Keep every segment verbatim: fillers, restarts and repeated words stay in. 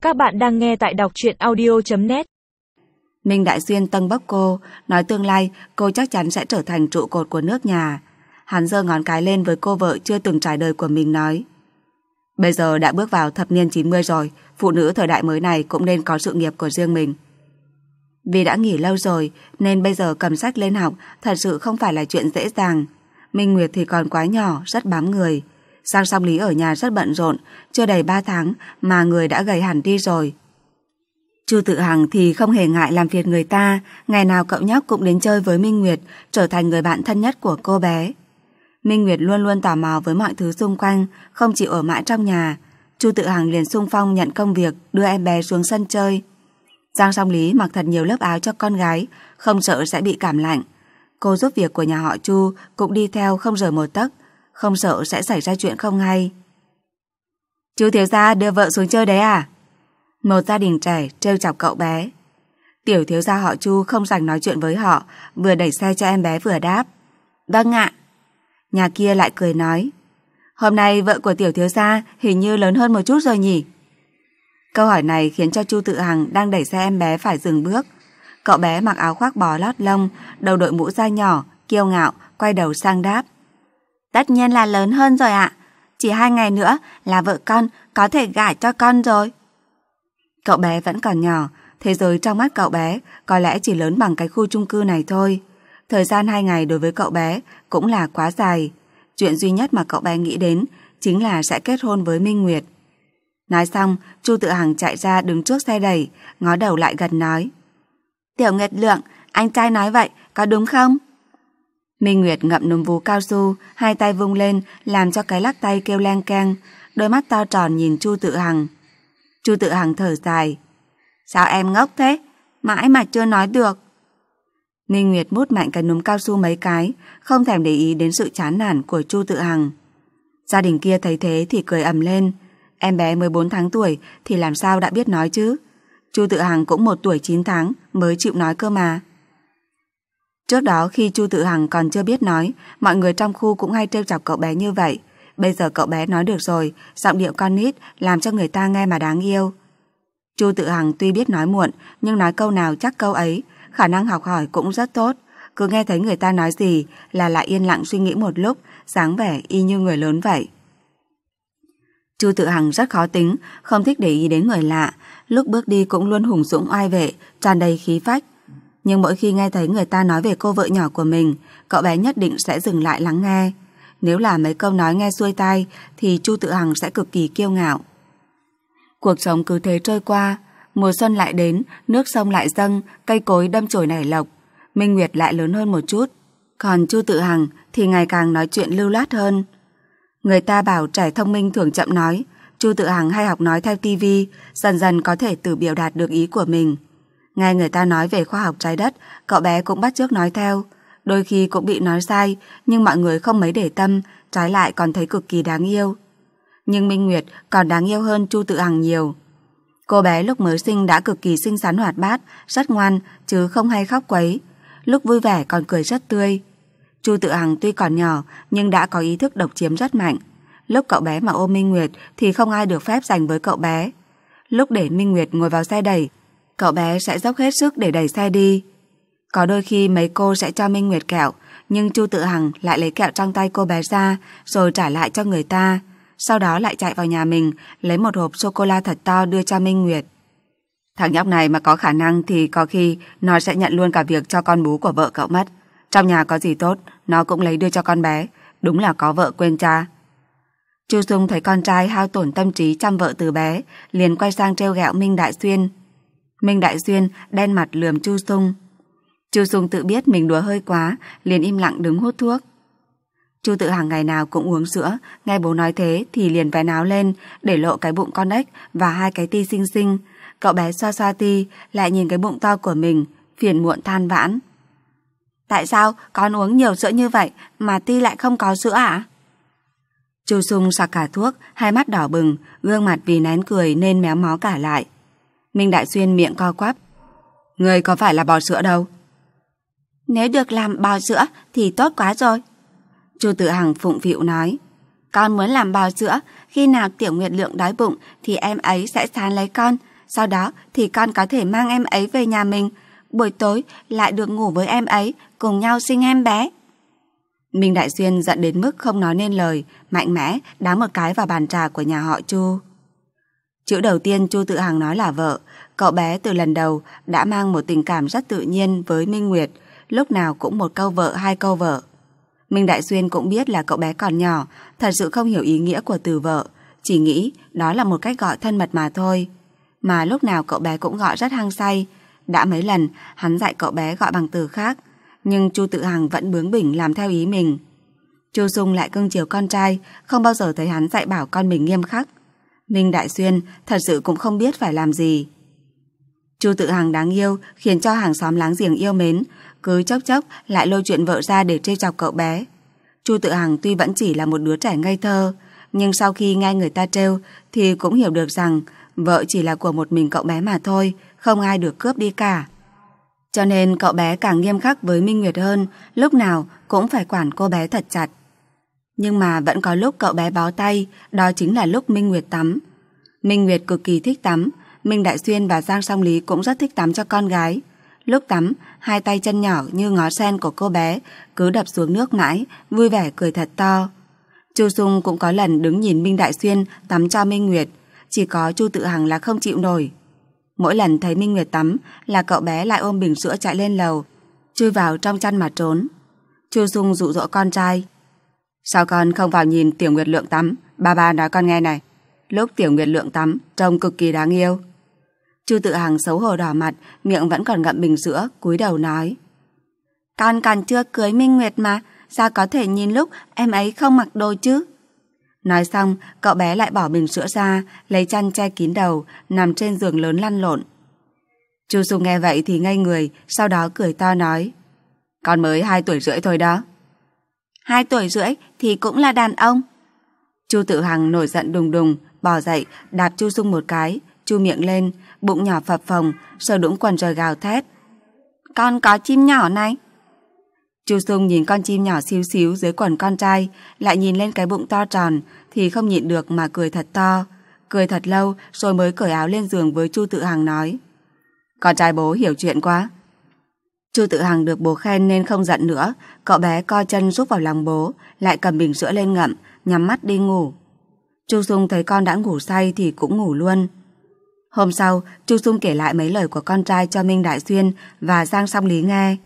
Các bạn đang nghe tại đọc truyện audio chấm net. Minh Đại Xuyên tâng bốc cô, nói tương lai cô chắc chắn sẽ trở thành trụ cột của nước nhà. Hắn giơ ngón cái lên với cô vợ chưa từng trải đời của mình nói: bây giờ đã bước vào thập niên chín mươi rồi, phụ nữ thời đại mới này cũng nên có sự nghiệp của riêng mình. Vì đã nghỉ lâu rồi nên bây giờ cầm sách lên học thật sự không phải là chuyện dễ dàng. Minh Nguyệt thì còn quá nhỏ, rất bám người. Giang Song Lý ở nhà rất bận rộn, chưa đầy ba tháng mà người đã gầy hẳn đi rồi. Chu Tự Hằng thì không hề ngại làm phiền người ta, ngày nào cậu nhóc cũng đến chơi với Minh Nguyệt, trở thành người bạn thân nhất của cô bé. Minh Nguyệt luôn luôn tò mò với mọi thứ xung quanh, không chịu ở mãi trong nhà. Chu Tự Hằng liền xung phong nhận công việc đưa em bé xuống sân chơi. Giang Song Lý mặc thật nhiều lớp áo cho con gái, không sợ sẽ bị cảm lạnh. Cô giúp việc của nhà họ Chu cũng đi theo không rời một tấc, không sợ sẽ xảy ra chuyện không hay. Chú thiếu gia đưa vợ xuống chơi đấy à? Một gia đình trẻ trêu chọc cậu bé. Tiểu thiếu gia họ Chu không rảnh nói chuyện với họ, vừa đẩy xe cho em bé vừa đáp: vâng ạ. Nhà kia lại cười nói: hôm nay vợ của tiểu thiếu gia hình như lớn hơn một chút rồi nhỉ? Câu hỏi này khiến cho Chu Tự Hằng đang đẩy xe em bé phải dừng bước. Cậu bé mặc áo khoác bó lót lông, đầu đội mũ da nhỏ, kiêu ngạo, quay đầu sang đáp: tất nhiên là lớn hơn rồi ạ. Chỉ hai ngày nữa là vợ con có thể gả cho con rồi. Cậu bé vẫn còn nhỏ, thế giới trong mắt cậu bé có lẽ chỉ lớn bằng cái khu chung cư này thôi. Thời gian hai ngày đối với cậu bé cũng là quá dài. Chuyện duy nhất mà cậu bé nghĩ đến chính là sẽ kết hôn với Minh Nguyệt. Nói xong, Chu Tự Hằng chạy ra đứng trước xe đẩy, ngó đầu lại gần nói: Tiểu Nguyệt Lượng, anh trai nói vậy, có đúng không? Minh Nguyệt ngậm núm vú cao su, hai tay vung lên làm cho cái lắc tay kêu leng keng, đôi mắt to tròn nhìn Chu Tự Hằng. Chu Tự Hằng thở dài: sao em ngốc thế, mãi mà chưa nói được. Minh Nguyệt mút mạnh cái núm cao su mấy cái, không thèm để ý đến sự chán nản của Chu Tự Hằng. Gia đình kia thấy thế thì cười ầm lên. Em bé mới bốn tháng tuổi thì làm sao đã biết nói chứ? Chu Tự Hằng cũng một tuổi chín tháng mới chịu nói cơ mà. Trước đó khi Chu Tự Hằng còn chưa biết nói, mọi người trong khu cũng hay trêu chọc cậu bé như vậy. Bây giờ cậu bé nói được rồi, giọng điệu con nít làm cho người ta nghe mà đáng yêu. Chu Tự Hằng tuy biết nói muộn, nhưng nói câu nào chắc câu ấy, khả năng học hỏi cũng rất tốt. Cứ nghe thấy người ta nói gì là lại yên lặng suy nghĩ một lúc, dáng vẻ y như người lớn vậy. Chu Tự Hằng rất khó tính, không thích để ý đến người lạ, lúc bước đi cũng luôn hùng dũng oai vệ, tràn đầy khí phách. Nhưng mỗi khi nghe thấy người ta nói về cô vợ nhỏ của mình, cậu bé nhất định sẽ dừng lại lắng nghe. Nếu là mấy câu nói nghe xuôi tai thì Chu Tự Hằng sẽ cực kỳ kiêu ngạo. Cuộc sống cứ thế trôi qua, mùa xuân lại đến, nước sông lại dâng, cây cối đâm chồi nảy lộc. Minh Nguyệt lại lớn hơn một chút, còn Chu Tự Hằng thì ngày càng nói chuyện lưu loát hơn. Người ta bảo trẻ thông minh thường chậm nói, Chu Tự Hằng hay học nói theo tivi, dần dần có thể tự biểu đạt được ý của mình. Nghe người ta nói về khoa học trái đất, cậu bé cũng bắt chước nói theo. Đôi khi cũng bị nói sai, nhưng mọi người không mấy để tâm, trái lại còn thấy cực kỳ đáng yêu. Nhưng Minh Nguyệt còn đáng yêu hơn Chu Tự Hằng nhiều. Cô bé lúc mới sinh đã cực kỳ xinh xắn hoạt bát, rất ngoan, chứ không hay khóc quấy. Lúc vui vẻ còn cười rất tươi. Chu Tự Hằng tuy còn nhỏ, nhưng đã có ý thức độc chiếm rất mạnh. Lúc cậu bé mà ôm Minh Nguyệt thì không ai được phép giành với cậu bé. Lúc để Minh Nguyệt ngồi vào xe đẩy, cậu bé sẽ dốc hết sức để đẩy xe đi. Có đôi khi mấy cô sẽ cho Minh Nguyệt kẹo, nhưng Chu Tự Hằng lại lấy kẹo trong tay cô bé ra rồi trả lại cho người ta. Sau đó lại chạy vào nhà mình lấy một hộp sô-cô-la thật to đưa cho Minh Nguyệt. Thằng nhóc này mà có khả năng thì có khi nó sẽ nhận luôn cả việc cho con bú của vợ cậu mất. Trong nhà có gì tốt nó cũng lấy đưa cho con bé. Đúng là có vợ quên cha. Chu Sung thấy con trai hao tổn tâm trí chăm vợ từ bé, liền quay sang trêu ghẹo Minh Đại Xuyên. Minh Đại Xuyên đen mặt lườm Chu Sung. Chu Sung tự biết mình đùa hơi quá, liền im lặng đứng hút thuốc. Chu Tự Hằng ngày nào cũng uống sữa, nghe bố nói thế thì liền vén áo lên, để lộ cái bụng con ếch và hai cái ti xinh xinh. Cậu bé xoa xoa ti, lại nhìn cái bụng to của mình, phiền muộn than vãn. Tại sao con uống nhiều sữa như vậy mà ti lại không có sữa ạ? Chu Sung sặc cả thuốc, hai mắt đỏ bừng, gương mặt vì nén cười nên méo mó cả lại. Minh Đại Xuyên miệng co quắp. Người có phải là bò sữa đâu? Nếu được làm bò sữa thì tốt quá rồi. Chu Tự Hằng phụng phịu nói. Con muốn làm bò sữa, khi nào Tiểu Nguyệt Lượng đói bụng thì em ấy sẽ sán lấy con, sau đó thì con có thể mang em ấy về nhà mình, buổi tối lại được ngủ với em ấy, cùng nhau sinh em bé. Minh Đại Xuyên giận đến mức không nói nên lời, mạnh mẽ đá một cái vào bàn trà của nhà họ Chu. Chữ đầu tiên Chu Tự Hằng nói là vợ. Cậu bé từ lần đầu đã mang một tình cảm rất tự nhiên với Minh Nguyệt, lúc nào cũng một câu vợ hai câu vợ. Minh Đại Xuyên cũng biết là cậu bé còn nhỏ, thật sự không hiểu ý nghĩa của từ vợ, chỉ nghĩ đó là một cách gọi thân mật mà thôi. Mà lúc nào cậu bé cũng gọi rất hăng say. Đã mấy lần hắn dạy cậu bé gọi bằng từ khác, nhưng Chu Tự Hằng vẫn bướng bỉnh làm theo ý mình. Chu Dung lại cưng chiều con trai, không bao giờ thấy hắn dạy bảo con mình nghiêm khắc. Minh Đại Xuyên thật sự cũng không biết phải làm gì. Chu Tự Hằng đáng yêu khiến cho hàng xóm láng giềng yêu mến, cứ chốc chốc lại lôi chuyện vợ ra để trêu chọc cậu bé. Chu Tự Hằng tuy vẫn chỉ là một đứa trẻ ngây thơ, nhưng sau khi nghe người ta trêu thì cũng hiểu được rằng vợ chỉ là của một mình cậu bé mà thôi, không ai được cướp đi cả. Cho nên cậu bé càng nghiêm khắc với Minh Nguyệt hơn, lúc nào cũng phải quản cô bé thật chặt. Nhưng mà vẫn có lúc cậu bé bó tay, đó chính là lúc Minh Nguyệt tắm. Minh Nguyệt cực kỳ thích tắm, Minh Đại Xuyên và Giang Song Lý cũng rất thích tắm cho con gái. Lúc tắm, hai tay chân nhỏ như ngó sen của cô bé cứ đập xuống nước mãi, vui vẻ cười thật to. Chu Dung cũng có lần đứng nhìn Minh Đại Xuyên tắm cho Minh Nguyệt, chỉ có Chu Tự Hằng là không chịu nổi. Mỗi lần thấy Minh Nguyệt tắm là cậu bé lại ôm bình sữa chạy lên lầu, chui vào trong chăn mà trốn. Chu Dung dụ dỗ con trai: sao con không vào nhìn Tiểu Nguyệt Lượng tắm, ba ba nói con nghe này. Lúc Tiểu Nguyệt Lượng tắm trông cực kỳ đáng yêu. Chu Tự Hằng xấu hổ đỏ mặt, miệng vẫn còn ngậm bình sữa, cúi đầu nói: con còn chưa cưới Minh Nguyệt mà, sao có thể nhìn lúc em ấy không mặc đồ chứ? Nói xong, cậu bé lại bỏ bình sữa ra, lấy chăn che kín đầu, nằm trên giường lớn lăn lộn. Chu Dung nghe vậy thì ngây người, sau đó cười to nói: con mới hai tuổi rưỡi thôi đó. Hai tuổi rưỡi thì cũng là đàn ông. Chu Tự Hằng nổi giận đùng đùng, bò dậy, đạp Chu Dung một cái, chu miệng lên, bụng nhỏ phập phồng, sờ đũng quần rồi gào thét: con có chim nhỏ này. Chu Dung nhìn con chim nhỏ xíu xíu dưới quần con trai, lại nhìn lên cái bụng to tròn thì không nhịn được mà cười thật to. Cười thật lâu rồi mới cởi áo lên giường với Chu Tự Hằng nói: con trai bố hiểu chuyện quá. Chu Tự Hằng được bố khen nên không giận nữa, cậu bé co chân rúc vào lòng bố, lại cầm bình sữa lên ngậm, nhắm mắt đi ngủ. Chu Dung thấy con đã ngủ say thì cũng ngủ luôn. Hôm sau, Chu Dung kể lại mấy lời của con trai cho Minh Đại Xuyên và Giang Song Lý nghe.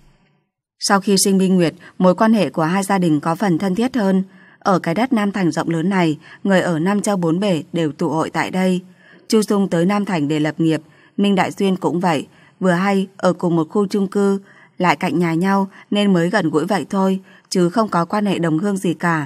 Sau khi sinh Minh Nguyệt, mối quan hệ của hai gia đình có phần thân thiết hơn. Ở cái đất Nam Thành rộng lớn này, người ở Nam Châu bốn bể đều tụ hội tại đây. Chu Dung tới Nam Thành để lập nghiệp, Minh Đại Xuyên cũng vậy, vừa hay ở cùng một khu chung cư, lại cạnh nhà nhau nên mới gần gũi vậy thôi, chứ không có quan hệ đồng hương gì cả.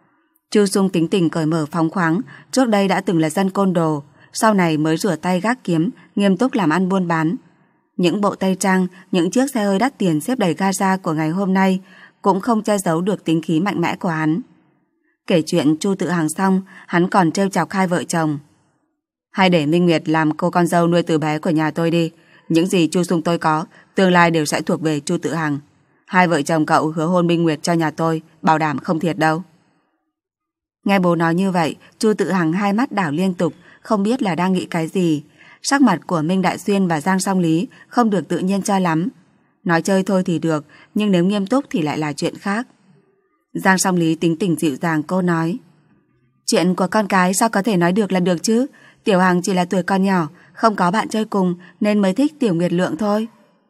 Chu Dung tính tình cởi mở phóng khoáng, trước đây đã từng là dân côn đồ, sau này mới rửa tay gác kiếm, nghiêm túc làm ăn buôn bán. Những bộ tây trang, những chiếc xe hơi đắt tiền xếp đầy Gaza của ngày hôm nay cũng không che giấu được tính khí mạnh mẽ của hắn. Kể chuyện Chu Tự Hằng xong, hắn còn trêu chọc hai vợ chồng: hay để Minh Nguyệt làm cô con dâu nuôi từ bé của nhà tôi đi, những gì Chu Dung tôi có, tương lai đều sẽ thuộc về Chu Tự Hằng. Hai vợ chồng cậu hứa hôn Minh Nguyệt cho nhà tôi, bảo đảm không thiệt đâu. Nghe bố nói như vậy, Chu Tự Hằng hai mắt đảo liên tục, không biết là đang nghĩ cái gì. Sắc mặt của Minh Đại Xuyên và Giang Song Lý không được tự nhiên cho lắm. Nói chơi thôi thì được, nhưng nếu nghiêm túc thì lại là chuyện khác. Giang Song Lý tính tình dịu dàng, cô nói: chuyện của con cái sao có thể nói được là được chứ? Tiểu Hằng chỉ là tuổi con nhỏ, không có bạn chơi cùng nên mới thích Tiểu Nguyệt Lượng thôi.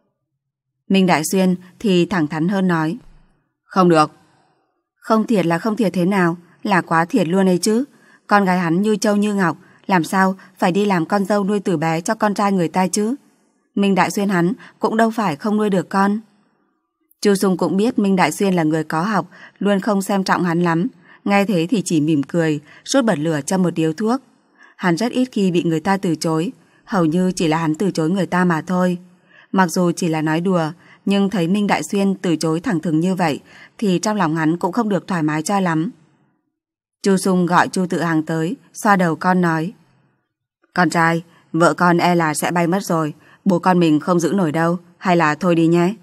Minh Đại Xuyên thì thẳng thắn hơn nói: không được. Không thiệt là không thiệt thế nào, là quá thiệt luôn ấy chứ. Con gái hắn như châu như ngọc, làm sao phải đi làm con dâu nuôi từ bé cho con trai người ta chứ? Minh Đại Xuyên hắn cũng đâu phải không nuôi được con. Chu Dung cũng biết Minh Đại Xuyên là người có học, luôn không xem trọng hắn lắm. Nghe thế thì chỉ mỉm cười, rút bật lửa cho một điếu thuốc. Hắn rất ít khi bị người ta từ chối, hầu như chỉ là hắn từ chối người ta mà thôi. Mặc dù chỉ là nói đùa, nhưng thấy Minh Đại Xuyên từ chối thẳng thừng như vậy thì trong lòng hắn cũng không được thoải mái cho lắm. Chu Dung gọi Chu Tự Hằng tới, xoa đầu con nói: con trai, vợ con e là sẽ bay mất rồi, bố con mình không giữ nổi đâu, hay là thôi đi nhé.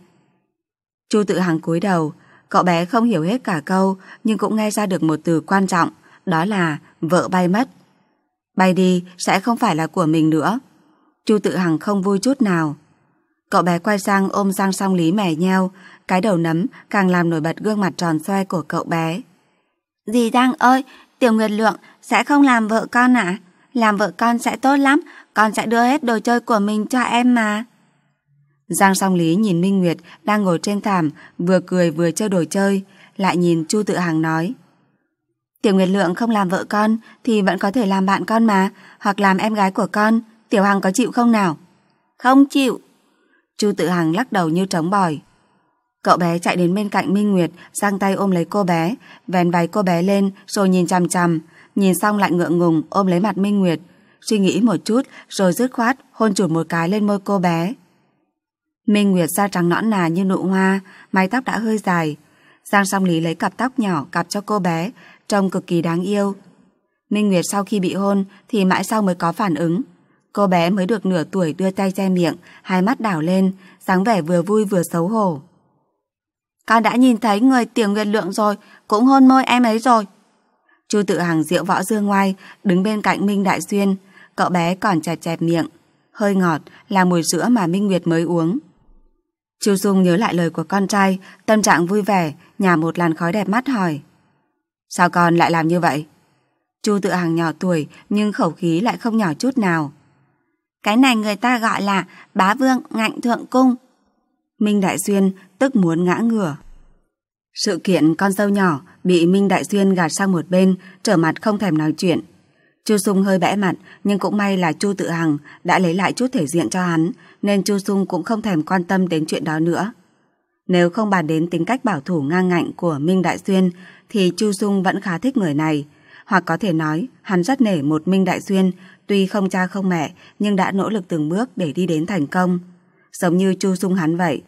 Chu Tự Hằng cúi đầu, cậu bé không hiểu hết cả câu nhưng cũng nghe ra được một từ quan trọng, đó là vợ bay mất. Bay đi sẽ không phải là của mình nữa. Chu Tự Hằng không vui chút nào. Cậu bé quay sang ôm Giang Song Lý mẻ nheo, cái đầu nấm càng làm nổi bật gương mặt tròn xoe của cậu bé. Dì Giang ơi, Tiểu Nguyệt Lượng sẽ không làm vợ con ạ? À? Làm vợ con sẽ tốt lắm, con sẽ đưa hết đồ chơi của mình cho em mà. Giang Song Lý nhìn Minh Nguyệt đang ngồi trên thảm, vừa cười vừa chơi đồ chơi, lại nhìn Chu Tự Hằng nói. Tiểu Nguyệt Lượng không làm vợ con thì vẫn có thể làm bạn con mà, hoặc làm em gái của con, Tiểu Hằng có chịu không nào? Không chịu. Chu Tự Hằng lắc đầu như trống bỏi. Cậu bé chạy đến bên cạnh Minh Nguyệt, giang tay ôm lấy cô bé, vén váy cô bé lên rồi nhìn chằm chằm, nhìn xong lại ngượng ngùng ôm lấy mặt Minh Nguyệt, suy nghĩ một chút rồi dứt khoát hôn chụt một cái lên môi cô bé. Minh Nguyệt da trắng nõn nà như nụ hoa, mái tóc đã hơi dài. Giang Song Lý lấy cặp tóc nhỏ cặp cho cô bé, trông cực kỳ đáng yêu. Minh Nguyệt sau khi bị hôn thì mãi sau mới có phản ứng. Cô bé mới được nửa tuổi đưa tay che miệng, hai mắt đảo lên, dáng vẻ vừa vui vừa xấu hổ. Con đã nhìn thấy người Tiểu Nguyệt Lượng rồi, cũng hôn môi em ấy rồi. Chu Tự Hằng diệu võ dương ngoai, đứng bên cạnh Minh Đại Xuyên, cậu bé còn chẹp chẹp miệng, hơi ngọt là mùi sữa mà Minh Nguyệt mới uống. Chu Dung nhớ lại lời của con trai, tâm trạng vui vẻ, nhả một làn khói đẹp mắt hỏi. Sao con lại làm như vậy? Chu Tự Hằng nhỏ tuổi nhưng khẩu khí lại không nhỏ chút nào. Cái này người ta gọi là bá vương ngạnh thượng cung. Minh Đại Xuyên tức muốn ngã ngửa. Sự kiện con dâu nhỏ bị Minh Đại Xuyên gạt sang một bên, trở mặt không thèm nói chuyện. Chu Dung hơi bẽ mặt, nhưng cũng may là Chu Tự Hằng đã lấy lại chút thể diện cho hắn, nên Chu Dung cũng không thèm quan tâm đến chuyện đó nữa. Nếu không bàn đến tính cách bảo thủ ngang ngạnh của Minh Đại Xuyên, thì Chu Dung vẫn khá thích người này. Hoặc có thể nói, hắn rất nể một Minh Đại Xuyên, tuy không cha không mẹ, nhưng đã nỗ lực từng bước để đi đến thành công. Giống như Chu Dung hắn vậy.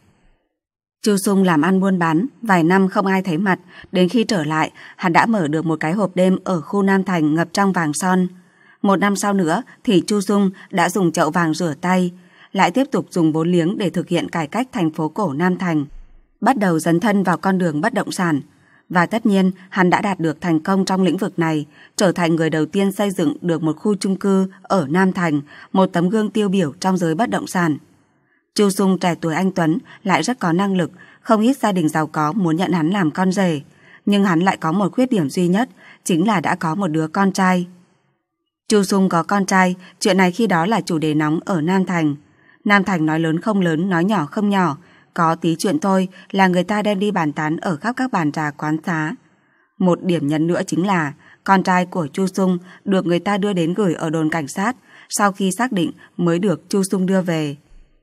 Chu Dung làm ăn buôn bán, vài năm không ai thấy mặt, đến khi trở lại, hắn đã mở được một cái hộp đêm ở khu Nam Thành ngập trong vàng son. Một năm sau nữa thì Chu Dung đã dùng chậu vàng rửa tay, lại tiếp tục dùng vốn liếng để thực hiện cải cách thành phố cổ Nam Thành, bắt đầu dấn thân vào con đường bất động sản. Và tất nhiên, hắn đã đạt được thành công trong lĩnh vực này, trở thành người đầu tiên xây dựng được một khu chung cư ở Nam Thành, một tấm gương tiêu biểu trong giới bất động sản. Chu Dung trẻ tuổi anh tuấn, lại rất có năng lực, không ít gia đình giàu có muốn nhận hắn làm con rể. Nhưng hắn lại có một khuyết điểm duy nhất, chính là đã có một đứa con trai. Chu Dung có con trai, chuyện này khi đó là chủ đề nóng ở Nam Thành. Nam Thành nói lớn không lớn, nói nhỏ không nhỏ, có tí chuyện thôi là người ta đem đi bàn tán ở khắp các bàn trà quán xá. Một điểm nhấn nữa chính là con trai của Chu Dung được người ta đưa đến gửi ở đồn cảnh sát, sau khi xác định mới được Chu Dung đưa về.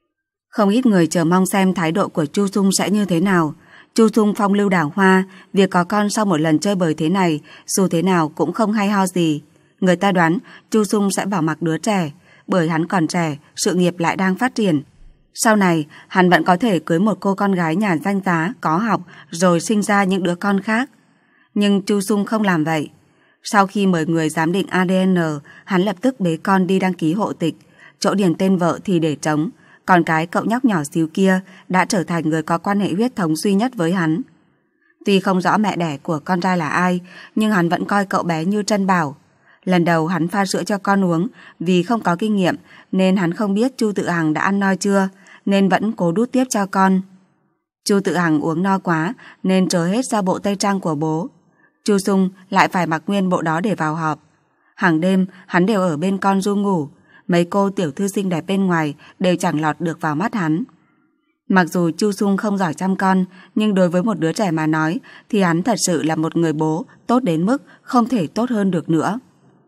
Không ít người chờ mong xem thái độ của Chu Dung sẽ như thế nào. Chu Dung phong lưu đào hoa, việc có con sau một lần chơi bời thế này, dù thế nào cũng không hay ho gì. Người ta đoán Chu Dung sẽ bỏ mặc đứa trẻ, bởi hắn còn trẻ, sự nghiệp lại đang phát triển. Sau này, hắn vẫn có thể cưới một cô con gái nhà danh giá, có học, rồi sinh ra những đứa con khác. Nhưng Chu Dung không làm vậy. Sau khi mời người giám định a đê en, hắn lập tức bế con đi đăng ký hộ tịch. Chỗ điền tên vợ thì để trống, còn cái cậu nhóc nhỏ xíu kia đã trở thành người có quan hệ huyết thống duy nhất với hắn. Tuy không rõ mẹ đẻ của con trai là ai, nhưng hắn vẫn coi cậu bé như trân bảo. Lần đầu hắn pha sữa cho con uống, vì không có kinh nghiệm nên hắn không biết Chu Tự Hằng đã ăn no chưa, nên vẫn cố đút tiếp cho con. Chu Tự Hằng uống no quá nên trớ hết ra bộ tây trang của bố. Chu Dung lại phải mặc nguyên bộ đó để vào họp. Hàng đêm hắn đều ở bên con ru ngủ, mấy cô tiểu thư xinh đẹp bên ngoài đều chẳng lọt được vào mắt hắn. Mặc dù Chu Dung không giỏi chăm con, nhưng đối với một đứa trẻ mà nói thì hắn thật sự là một người bố tốt đến mức không thể tốt hơn được nữa.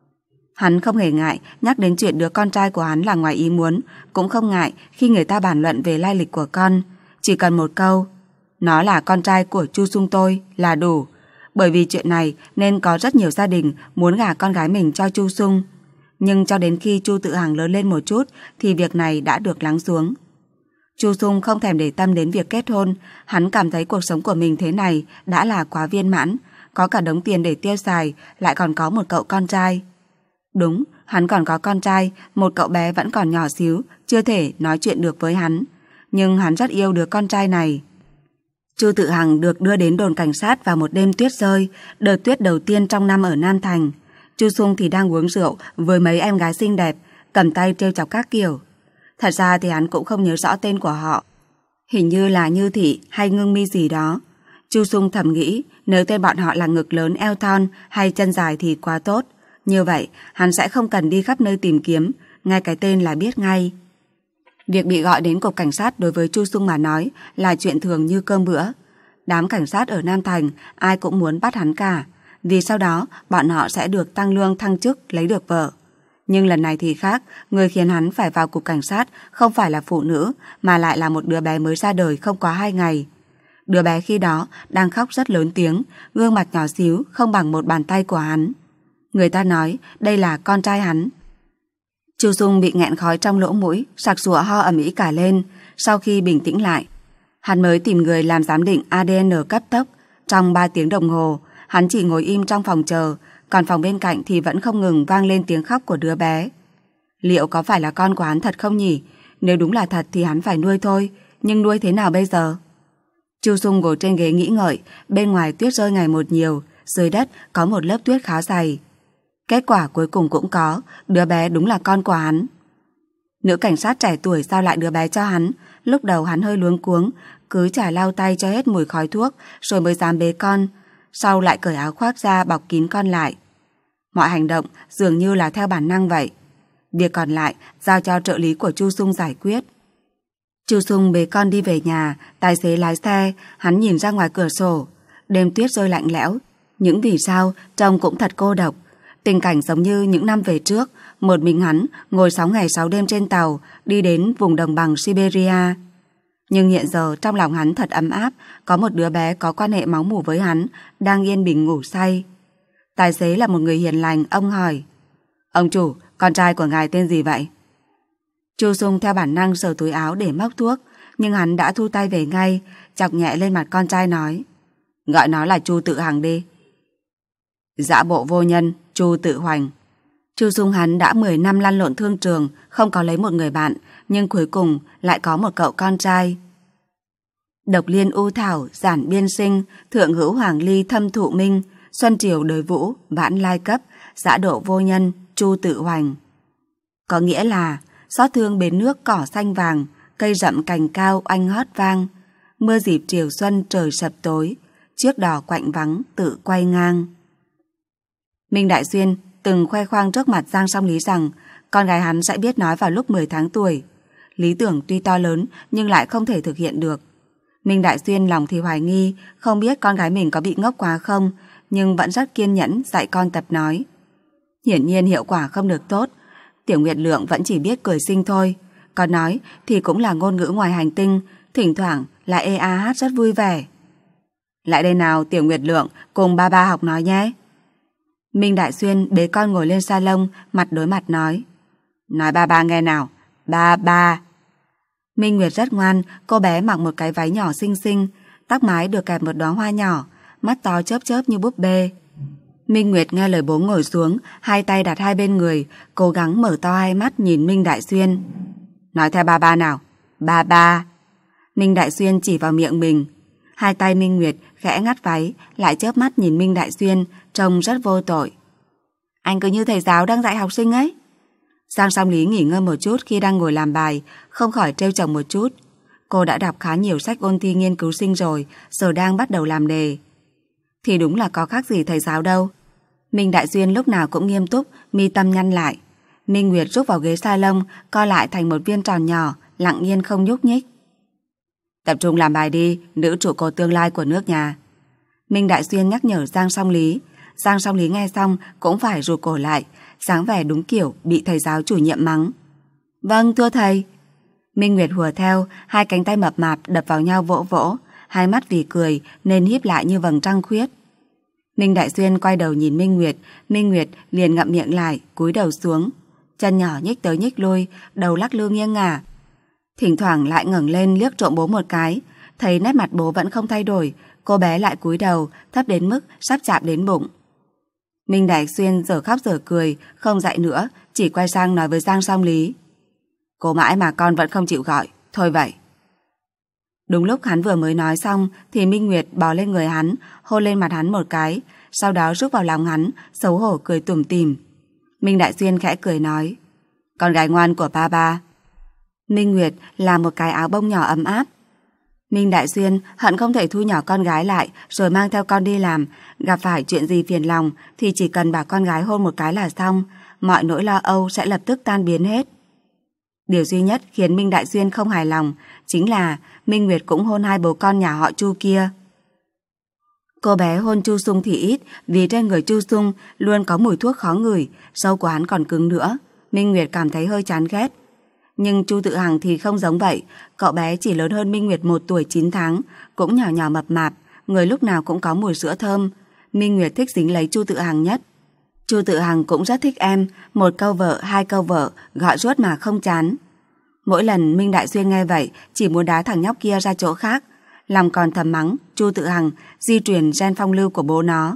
Hắn không hề ngại nhắc đến chuyện đứa con trai của hắn là ngoài ý muốn, cũng không ngại khi người ta bàn luận về lai lịch của con. Chỉ cần một câu, nó là con trai của Chu Dung tôi là đủ. Bởi vì chuyện này nên có rất nhiều gia đình muốn gả con gái mình cho Chu Dung. Nhưng cho đến khi Chu Tự Hằng lớn lên một chút thì việc này đã được lắng xuống. Chu Dung không thèm để tâm đến việc kết hôn, hắn cảm thấy cuộc sống của mình thế này đã là quá viên mãn, có cả đống tiền để tiêu xài, lại còn có một cậu con trai. Đúng, hắn còn có con trai, một cậu bé vẫn còn nhỏ xíu, chưa thể nói chuyện được với hắn. Nhưng hắn rất yêu đứa con trai này. Chu Tự Hằng được đưa đến đồn cảnh sát vào một đêm tuyết rơi, đợt tuyết đầu tiên trong năm ở Nam Thành. Chu Dung thì đang uống rượu với mấy em gái xinh đẹp, cầm tay trêu chọc các kiểu. Thật ra thì hắn cũng không nhớ rõ tên của họ. Hình như là Như Thị hay Ngưng Mi gì đó. Chu Sung thầm nghĩ nếu tên bọn họ là ngực lớn eo thon hay chân dài thì quá tốt. Như vậy hắn sẽ không cần đi khắp nơi tìm kiếm, ngay cái tên là biết ngay. Việc bị gọi đến cục cảnh sát đối với Chu Sung mà nói là chuyện thường như cơm bữa. Đám cảnh sát ở Nam Thành ai cũng muốn bắt hắn cả, vì sau đó bọn họ sẽ được tăng lương thăng chức, lấy được vợ. Nhưng lần này thì khác, người khiến hắn phải vào cục cảnh sát không phải là phụ nữ mà lại là một đứa bé mới ra đời không quá hai ngày. Đứa bé khi đó đang khóc rất lớn tiếng, gương mặt nhỏ xíu không bằng một bàn tay của hắn. Người ta nói đây là con trai hắn. Chu Sung bị nghẹn khói trong lỗ mũi, sặc sụa ho ầm ĩ cả lên. Sau khi bình tĩnh lại, hắn mới tìm người làm giám định a đê en cấp tốc. Trong ba tiếng đồng hồ, hắn chỉ ngồi im trong phòng chờ, còn phòng bên cạnh thì vẫn không ngừng vang lên tiếng khóc của đứa bé. Liệu có phải là con của hắn thật không nhỉ? Nếu đúng là thật thì hắn phải nuôi thôi, nhưng nuôi thế nào bây giờ? Chu Sung ngồi trên ghế nghĩ ngợi, bên ngoài tuyết rơi ngày một nhiều, dưới đất có một lớp tuyết khá dày. Kết quả cuối cùng cũng có, đứa bé đúng là con của hắn. Nữ cảnh sát trẻ tuổi giao lại đứa bé cho hắn, lúc đầu hắn hơi luống cuống, cứ chải lau tay cho hết mùi khói thuốc, rồi mới dám bế con, sau lại cởi áo khoác ra bọc kín con lại. Mọi hành động dường như là theo bản năng vậy. Việc còn lại giao cho trợ lý của Chu Sung giải quyết. Chu Sung bế con đi về nhà, tài xế lái xe, hắn nhìn ra ngoài cửa sổ. Đêm tuyết rơi lạnh lẽo, những vì sao trông cũng thật cô độc. Tình cảnh giống như những năm về trước, một mình hắn ngồi sáu ngày sáu đêm trên tàu đi đến vùng đồng bằng Siberia. Nhưng hiện giờ trong lòng hắn thật ấm áp, có một đứa bé có quan hệ máu mủ với hắn, đang yên bình ngủ say. Tài xế là một người hiền lành, ông hỏi: "Ông chủ, con trai của ngài tên gì vậy?" Chu Sung theo bản năng sờ túi áo để móc thuốc, nhưng hắn đã thu tay về ngay, chọc nhẹ lên mặt con trai nói: "Gọi nó là Chu Tự Hằng đi." Dã bộ vô nhân, Chu Tự Hoành. Chu Sung hắn đã mười năm lăn lộn thương trường, không có lấy một người bạn, nhưng cuối cùng lại có một cậu con trai. Độc liên u thảo, giản biên sinh, thượng hữu hoàng ly thâm thụ minh, xuân triều đời vũ, vãn lai cấp, dã độ vô nhân, Chu Tự Hoành. Có nghĩa là xót thương bến nước cỏ xanh vàng, cây rậm cành cao oanh hót vang, mưa dịp triều xuân trời sập tối, chiếc đò quạnh vắng tự quay ngang. Minh Đại Xuyên từng khoe khoang trước mặt Giang Song Lý rằng con gái hắn sẽ biết nói vào lúc mười tháng tuổi. Lý tưởng tuy to lớn nhưng lại không thể thực hiện được. Minh Đại Xuyên lòng thì hoài nghi, không biết con gái mình có bị ngốc quá không, nhưng vẫn rất kiên nhẫn dạy con tập nói. Hiển nhiên hiệu quả không được tốt. Tiểu Nguyệt Lượng vẫn chỉ biết cười xinh thôi, còn nói thì cũng là ngôn ngữ ngoài hành tinh, thỉnh thoảng lại ê a hát rất vui vẻ. Lại đây nào Tiểu Nguyệt Lượng, cùng ba ba học nói nhé. Minh Đại Xuyên bế con ngồi lên salon, mặt đối mặt nói. Nói ba ba nghe nào, ba ba. Minh Nguyệt rất ngoan, cô bé mặc một cái váy nhỏ xinh xinh, tóc mái được kẹp một đóa hoa nhỏ, mắt to chớp chớp như búp bê. Minh Nguyệt nghe lời bố ngồi xuống, hai tay đặt hai bên người, cố gắng mở to hai mắt nhìn Minh Đại Xuyên. Nói theo ba ba nào, ba ba. Minh Đại Xuyên chỉ vào miệng mình. Hai tay Minh Nguyệt khẽ ngắt váy, lại chớp mắt nhìn Minh Đại Xuyên, trông rất vô tội. Anh cứ như thầy giáo đang dạy học sinh ấy. Giang Song Lý nghỉ ngơi một chút khi đang ngồi làm bài, không khỏi trêu chồng một chút. Cô đã đọc khá nhiều sách ôn thi nghiên cứu sinh rồi, giờ đang bắt đầu làm đề. Thì đúng là có khác gì thầy giáo đâu. Minh Đại Xuyên lúc nào cũng nghiêm túc, mi tâm nhăn lại. Minh Nguyệt rúc vào ghế salon, co lại thành một viên tròn nhỏ, lặng yên không nhúc nhích. Tập trung làm bài đi, nữ trụ cột tương lai của nước nhà. Minh Đại Xuyên nhắc nhở Giang Song Lý. Giang Song Lý nghe xong cũng phải rụt cổ lại, dáng vẻ đúng kiểu bị thầy giáo chủ nhiệm mắng. Vâng, thưa thầy. Minh Nguyệt hùa theo, hai cánh tay mập mạp đập vào nhau vỗ vỗ, hai mắt vì cười nên híp lại như vầng trăng khuyết. Minh Đại Xuyên quay đầu nhìn Minh Nguyệt, Minh Nguyệt liền ngậm miệng lại, cúi đầu xuống, chân nhỏ nhích tới nhích lui, đầu lắc lư nghiêng ngả. Thỉnh thoảng lại ngẩng lên liếc trộm bố một cái, thấy nét mặt bố vẫn không thay đổi, cô bé lại cúi đầu, thấp đến mức sắp chạm đến bụng. Minh Đại Xuyên giờ khóc giờ cười, không dạy nữa, chỉ quay sang nói với Giang Song Lý. Cô mãi mà con vẫn không chịu gọi, thôi vậy. Đúng lúc hắn vừa mới nói xong thì Minh Nguyệt bò lên người hắn, hôn lên mặt hắn một cái, sau đó rúc vào lòng hắn, xấu hổ cười tủm tỉm. Minh Đại Xuyên khẽ cười nói. Con gái ngoan của ba ba. Minh Nguyệt là một cái áo bông nhỏ ấm áp. Minh Đại Xuyên hận không thể thu nhỏ con gái lại rồi mang theo con đi làm, gặp phải chuyện gì phiền lòng thì chỉ cần bảo con gái hôn một cái là xong, mọi nỗi lo âu sẽ lập tức tan biến hết. Điều duy nhất khiến Minh Đại Xuyên không hài lòng chính là Minh Nguyệt cũng hôn hai bố con nhà họ Chu kia. Cô bé hôn Chu Sung thì ít, vì trên người Chu Sung luôn có mùi thuốc khó ngửi, râu của hắn còn cứng nữa. Minh Nguyệt cảm thấy hơi chán ghét. Nhưng Chu Tự Hằng thì không giống vậy, cậu bé chỉ lớn hơn Minh Nguyệt một tuổi chín tháng, cũng nhỏ nhỏ mập mạp, người lúc nào cũng có mùi sữa thơm. Minh Nguyệt thích dính lấy Chu Tự Hằng nhất. Chu Tự Hằng cũng rất thích em, một câu vợ, hai câu vợ, gọi ruốt mà không chán. Mỗi lần Minh Đại Xuyên nghe vậy, chỉ muốn đá thằng nhóc kia ra chỗ khác, lòng còn thầm mắng Chu Tự Hằng di truyền gen phong lưu của bố nó.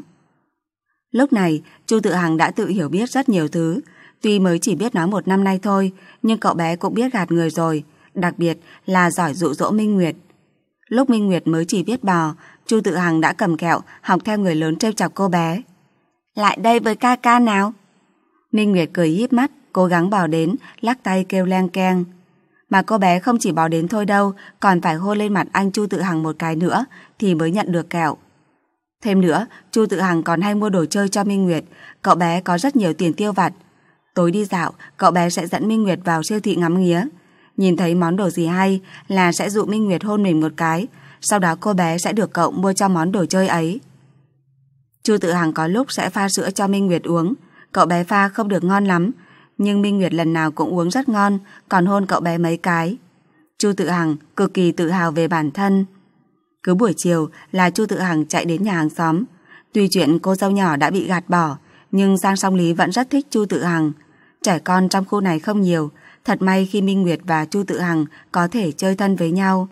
Lúc này, Chu Tự Hằng đã tự hiểu biết rất nhiều thứ. Tuy mới chỉ biết nói một năm nay thôi, nhưng cậu bé cũng biết gạt người rồi, đặc biệt là giỏi dụ dỗ Minh Nguyệt. Lúc Minh Nguyệt mới chỉ biết bò, Chu Tự Hằng đã cầm kẹo học theo người lớn trêu chọc cô bé. Lại đây với ca ca nào. Minh Nguyệt cười híp mắt, cố gắng bò đến, lắc tay kêu leng keng. Mà cô bé không chỉ bò đến thôi đâu, còn phải hôn lên mặt anh Chu Tự Hằng một cái nữa thì mới nhận được kẹo. Thêm nữa, Chu Tự Hằng còn hay mua đồ chơi cho Minh Nguyệt, cậu bé có rất nhiều tiền tiêu vặt. Tối đi dạo, cậu bé sẽ dẫn Minh Nguyệt vào siêu thị ngắm nghía. Nhìn thấy món đồ gì hay là sẽ dụ Minh Nguyệt hôn mình một cái, sau đó cô bé sẽ được cậu mua cho món đồ chơi ấy. Chu Tự Hằng có lúc sẽ pha sữa cho Minh Nguyệt uống, cậu bé pha không được ngon lắm, nhưng Minh Nguyệt lần nào cũng uống rất ngon, còn hôn cậu bé mấy cái. Chu Tự Hằng cực kỳ tự hào về bản thân. Cứ buổi chiều là Chu Tự Hằng chạy đến nhà hàng xóm. Tuy chuyện cô dâu nhỏ đã bị gạt bỏ, nhưng Giang Song Lý vẫn rất thích Chu Tự Hằng. Trẻ con trong khu này không nhiều, thật may khi Minh Nguyệt và Chu Tự Hằng có thể chơi thân với nhau.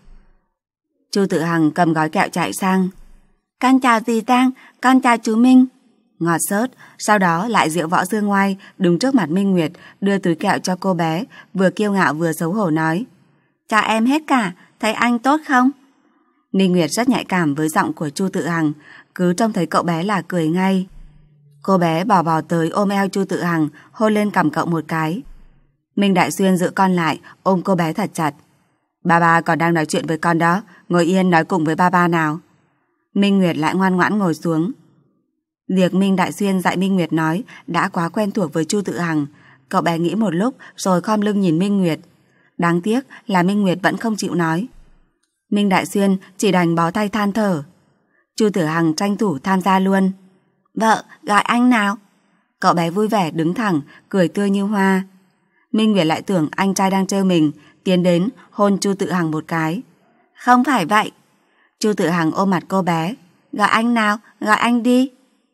Chu Tự Hằng cầm gói kẹo chạy sang. Con chào dì Giang, con chào chú Minh. Ngọt xớt, sau đó lại diệu võ dương ngoai đứng trước mặt Minh Nguyệt, đưa túi kẹo cho cô bé, vừa kiêu ngạo vừa xấu hổ nói: chào em hết cả, thấy anh tốt không? Minh Nguyệt rất nhạy cảm với giọng của Chu Tự Hằng, cứ trông thấy cậu bé là cười ngay. Cô bé bò bò tới ôm eo Chu Tự Hằng, hôn lên cằm cậu một cái. Minh Đại Xuyên giữ con lại, ôm cô bé thật chặt. Ba ba còn đang nói chuyện với con đó, ngồi yên nói cùng với ba ba nào. Minh Nguyệt lại ngoan ngoãn ngồi xuống. Việc Minh Đại Xuyên dạy Minh Nguyệt nói đã quá quen thuộc với Chu Tự Hằng. Cậu bé nghĩ một lúc rồi khom lưng nhìn Minh Nguyệt. Đáng tiếc là Minh Nguyệt vẫn không chịu nói. Minh Đại Xuyên chỉ đành bó tay than thở. Chu Tự Hằng tranh thủ tham gia luôn. Vợ, gọi anh nào. Cậu bé vui vẻ đứng thẳng, cười tươi như hoa. Minh Nguyệt lại tưởng anh trai đang trêu mình, tiến đến hôn Chu Tự Hằng một cái. Không phải vậy. Chu Tự Hằng ôm mặt cô bé. Gọi anh nào, gọi anh đi.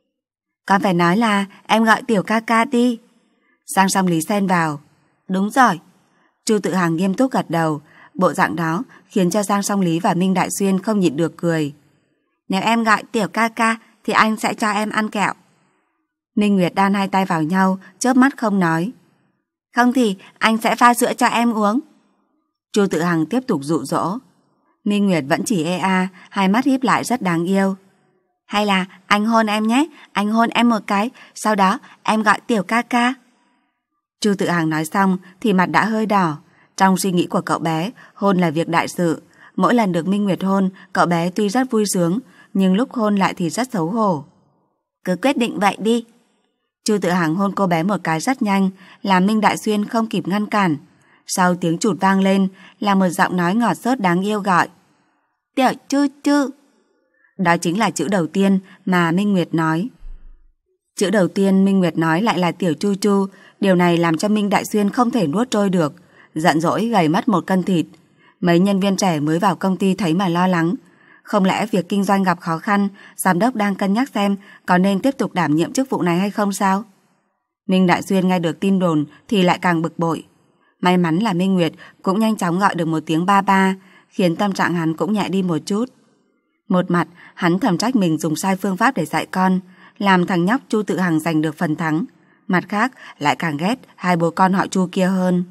Con phải nói là em gọi tiểu ca ca đi. Giang Song Lý xen vào. Đúng rồi. Chu Tự Hằng nghiêm túc gật đầu. Bộ dạng đó khiến cho Giang Song Lý và Minh Đại Xuyên không nhịn được cười. Nếu em gọi tiểu ca ca thì anh sẽ cho em ăn kẹo. Minh Nguyệt đan hai tay vào nhau, chớp mắt không nói. Không thì anh sẽ pha sữa cho em uống. Chu Tự Hằng tiếp tục dụ dỗ. Minh Nguyệt vẫn chỉ ê a, hai mắt híp lại rất đáng yêu. Hay là anh hôn em nhé, anh hôn em một cái, sau đó em gọi tiểu ca ca. Chu Tự Hằng nói xong thì mặt đã hơi đỏ. Trong suy nghĩ của cậu bé, hôn là việc đại sự. Mỗi lần được Minh Nguyệt hôn, cậu bé tuy rất vui sướng, nhưng lúc hôn lại thì rất xấu hổ. Cứ quyết định vậy đi. Chu Tự Hằng hôn cô bé một cái rất nhanh, làm Minh Đại Xuyên không kịp ngăn cản. Sau tiếng chụt vang lên là một giọng nói ngọt xớt đáng yêu gọi. Tiểu Chu Chu. Đó chính là chữ đầu tiên mà Minh Nguyệt nói. Chữ đầu tiên Minh Nguyệt nói lại là tiểu Chu Chu. Điều này làm cho Minh Đại Xuyên không thể nuốt trôi được, giận dỗi gầy mất một cân thịt. Mấy nhân viên trẻ mới vào công ty thấy mà lo lắng. Không lẽ việc kinh doanh gặp khó khăn, giám đốc đang cân nhắc xem có nên tiếp tục đảm nhiệm chức vụ này hay không sao? Minh Đại Xuyên nghe được tin đồn thì lại càng bực bội. May mắn là Minh Nguyệt cũng nhanh chóng gọi được một tiếng ba ba, khiến tâm trạng hắn cũng nhẹ đi một chút. Một mặt, hắn thầm trách mình dùng sai phương pháp để dạy con, làm thằng nhóc Chu Tự Hằng giành được phần thắng. Mặt khác, lại càng ghét hai bố con họ Chu kia hơn.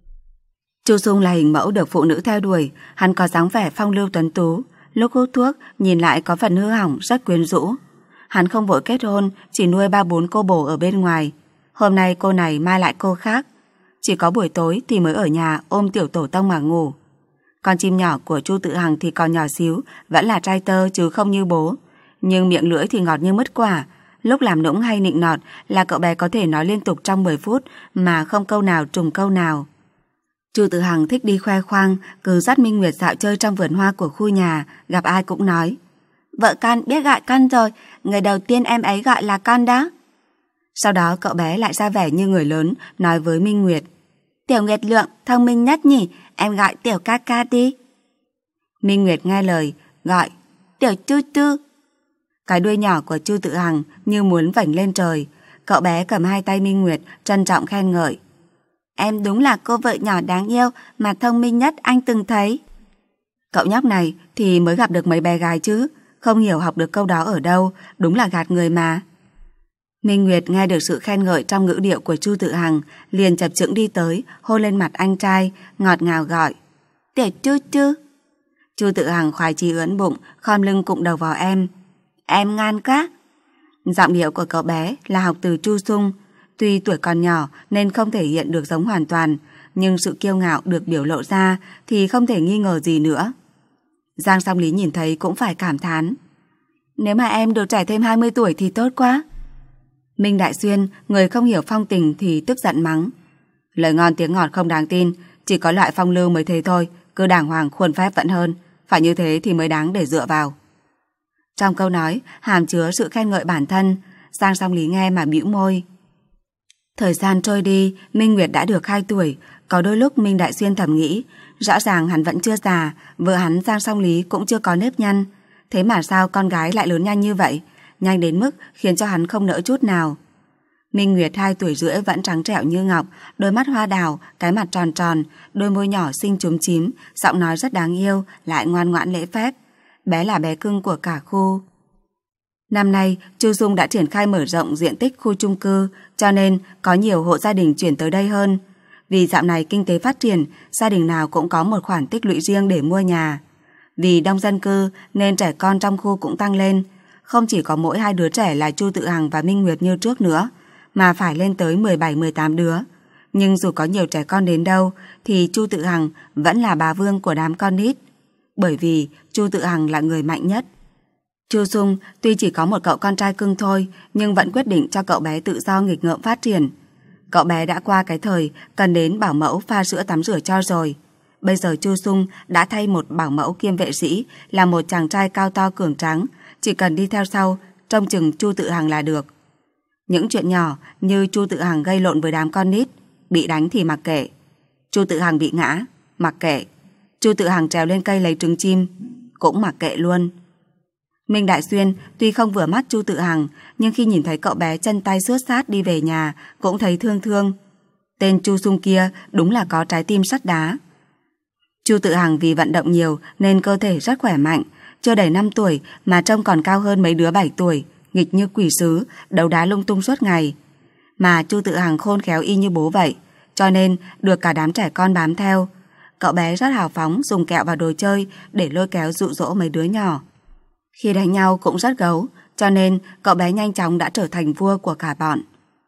Chu Sung là hình mẫu được phụ nữ theo đuổi, hắn có dáng vẻ phong lưu tuấn tú, lúc hút thuốc nhìn lại có phần hư hỏng, rất quyến rũ. Hắn không vội kết hôn, chỉ nuôi ba bốn cô bồ ở bên ngoài. Hôm nay cô này mai lại cô khác. Chỉ có buổi tối thì mới ở nhà ôm tiểu tổ tông mà ngủ. Con chim nhỏ của Chu Tự Hằng thì còn nhỏ xíu, vẫn là trai tơ chứ không như bố. Nhưng miệng lưỡi thì ngọt như mứt quả. Lúc làm nũng hay nịnh nọt là cậu bé có thể nói liên tục trong mười phút mà không câu nào trùng câu nào. Chu Tự Hằng thích đi khoe khoang, cứ dắt Minh Nguyệt dạo chơi trong vườn hoa của khu nhà, gặp ai cũng nói: vợ con biết gọi con rồi, người đầu tiên em ấy gọi là con đó. Sau đó cậu bé lại ra vẻ như người lớn, nói với Minh Nguyệt: Tiểu Nguyệt Lượng thông minh nhất nhỉ, em gọi Tiểu ca ca đi. Minh Nguyệt nghe lời, gọi Tiểu Chu Chu. Cái đuôi nhỏ của Chu Tự Hằng như muốn vảnh lên trời. Cậu bé cầm hai tay Minh Nguyệt, trân trọng khen ngợi: Em đúng là cô vợ nhỏ đáng yêu mà thông minh nhất anh từng thấy. Cậu nhóc này thì mới gặp được mấy bé gái chứ, không hiểu học được câu đó ở đâu, đúng là gạt người mà. Minh Nguyệt nghe được sự khen ngợi trong ngữ điệu của Chu Tự Hằng, liền chập chững đi tới, hôn lên mặt anh trai, ngọt ngào gọi: Tiểu Chu Chu. Chu Tự Hằng khoái chí ưỡn bụng, khom lưng cụng đầu vào em. Em ngon quá. Giọng điệu của cậu bé là học từ Chu Sung. Tuy tuổi còn nhỏ nên không thể hiện được giống hoàn toàn, nhưng sự kiêu ngạo được biểu lộ ra thì không thể nghi ngờ gì nữa. Giang Song Lý nhìn thấy cũng phải cảm thán: Nếu mà em được trải thêm hai mươi tuổi thì tốt quá. Minh Đại Xuyên, người không hiểu phong tình thì tức giận mắng: Lời ngon tiếng ngọt không đáng tin, chỉ có loại phong lưu mới thế thôi, cứ đàng hoàng khuôn phép vẫn hơn, phải như thế thì mới đáng để dựa vào. Trong câu nói hàm chứa sự khen ngợi bản thân. Giang Song Lý nghe mà bĩu môi. Thời gian trôi đi, Minh Nguyệt đã được hai tuổi. Có đôi lúc Minh Đại Xuyên thầm nghĩ, rõ ràng hắn vẫn chưa già, vợ hắn Giang Song Lý cũng chưa có nếp nhăn, thế mà sao con gái lại lớn nhanh như vậy, nhanh đến mức khiến cho hắn không nỡ chút nào. Minh Nguyệt hai tuổi rưỡi vẫn trắng trẻo như ngọc, đôi mắt hoa đào, cái mặt tròn tròn, đôi môi nhỏ xinh chúm chím, giọng nói rất đáng yêu, lại ngoan ngoãn lễ phép. Bé là bé cưng của cả khu. Năm nay, Chu Dung đã triển khai mở rộng diện tích khu chung cư, cho nên có nhiều hộ gia đình chuyển tới đây hơn. Vì dạo này kinh tế phát triển, gia đình nào cũng có một khoản tích lũy riêng để mua nhà. Vì đông dân cư nên trẻ con trong khu cũng tăng lên. Không chỉ có mỗi hai đứa trẻ là Chu Tự Hằng và Minh Nguyệt như trước nữa, mà phải lên tới mười bảy mười tám đứa. Nhưng dù có nhiều trẻ con đến đâu thì Chu Tự Hằng vẫn là bà vương của đám con nít. Bởi vì Chu Tự Hằng là người mạnh nhất. Chu Dung tuy chỉ có một cậu con trai cưng thôi, nhưng vẫn quyết định cho cậu bé tự do nghịch ngợm phát triển. Cậu bé đã qua cái thời cần đến bảo mẫu pha sữa tắm rửa cho rồi. Bây giờ Chu Dung đã thay một bảo mẫu kiêm vệ sĩ, là một chàng trai cao to cường tráng, chỉ cần đi theo sau, trông chừng Chu Tự Hằng là được. Những chuyện nhỏ như Chu Tự Hằng gây lộn với đám con nít, bị đánh thì mặc kệ. Chu Tự Hằng bị ngã, mặc kệ. Chu Tự Hằng trèo lên cây lấy trứng chim, cũng mặc kệ luôn. Minh Đại Xuyên tuy không vừa mắt Chu Tự Hằng, nhưng khi nhìn thấy cậu bé chân tay xước sát đi về nhà cũng thấy thương thương. Tên Chu Dung kia đúng là có trái tim sắt đá. Chu Tự Hằng vì vận động nhiều nên cơ thể rất khỏe mạnh, chưa đầy năm tuổi mà trông còn cao hơn mấy đứa bảy tuổi, nghịch như quỷ sứ, đấu đá lung tung suốt ngày. Mà Chu Tự Hằng khôn khéo y như bố vậy, cho nên được cả đám trẻ con bám theo. Cậu bé rất hào phóng, dùng kẹo và đồ chơi để lôi kéo dụ dỗ mấy đứa nhỏ. Khi đánh nhau cũng rất gấu, cho nên cậu bé nhanh chóng đã trở thành vua của cả bọn.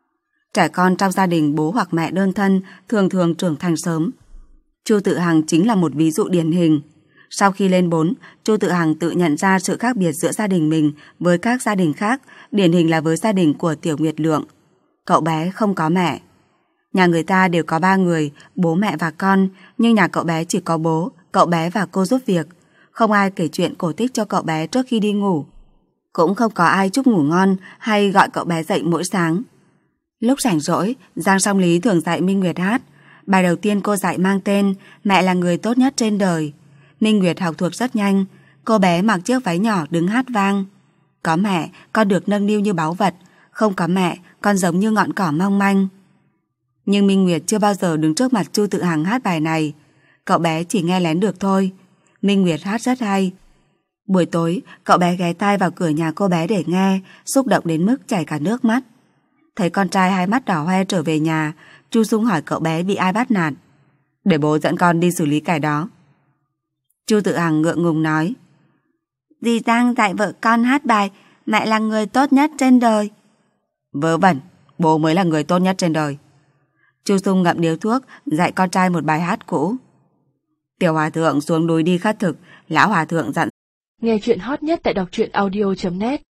Trẻ con trong gia đình bố hoặc mẹ đơn thân thường thường trưởng thành sớm. Chu Tự Hằng chính là một ví dụ điển hình. Sau khi lên bốn, Chu Tự Hằng tự nhận ra sự khác biệt giữa gia đình mình với các gia đình khác, điển hình là với gia đình của Tiểu Nguyệt Lượng. Cậu bé không có mẹ. Nhà người ta đều có ba người, bố mẹ và con, nhưng nhà cậu bé chỉ có bố, cậu bé và cô giúp việc. Không ai kể chuyện cổ tích cho cậu bé trước khi đi ngủ. Cũng không có ai chúc ngủ ngon hay gọi cậu bé dậy mỗi sáng. Lúc rảnh rỗi, Giang Song Lý thường dạy Minh Nguyệt hát. Bài đầu tiên cô dạy mang tên Mẹ là người tốt nhất trên đời. Minh Nguyệt học thuộc rất nhanh. Cô bé mặc chiếc váy nhỏ đứng hát vang. Có mẹ, con được nâng niu như báu vật. Không có mẹ, con giống như ngọn cỏ mong manh. Nhưng Minh Nguyệt chưa bao giờ đứng trước mặt Chu Tự Hằng hát bài này. Cậu bé chỉ nghe lén được thôi. Minh Nguyệt hát rất hay. Buổi tối, cậu bé ghé tai vào cửa nhà cô bé để nghe, xúc động đến mức chảy cả nước mắt. Thấy con trai hai mắt đỏ hoe trở về nhà, Chu Dung hỏi cậu bé bị ai bắt nạt. Để bố dẫn con đi xử lý cái đó. Chu Tự Hằng ngượng ngùng nói. Dì Giang dạy vợ con hát bài Mẹ là người tốt nhất trên đời. Vớ vẩn, bố mới là người tốt nhất trên đời. Chu Sung ngậm điếu thuốc, dạy con trai một bài hát cũ. Tiểu hòa thượng xuống núi đi khất thực, lão hòa thượng dặn. Nghe chuyện hot nhất tại đọc truyện audio chấm net.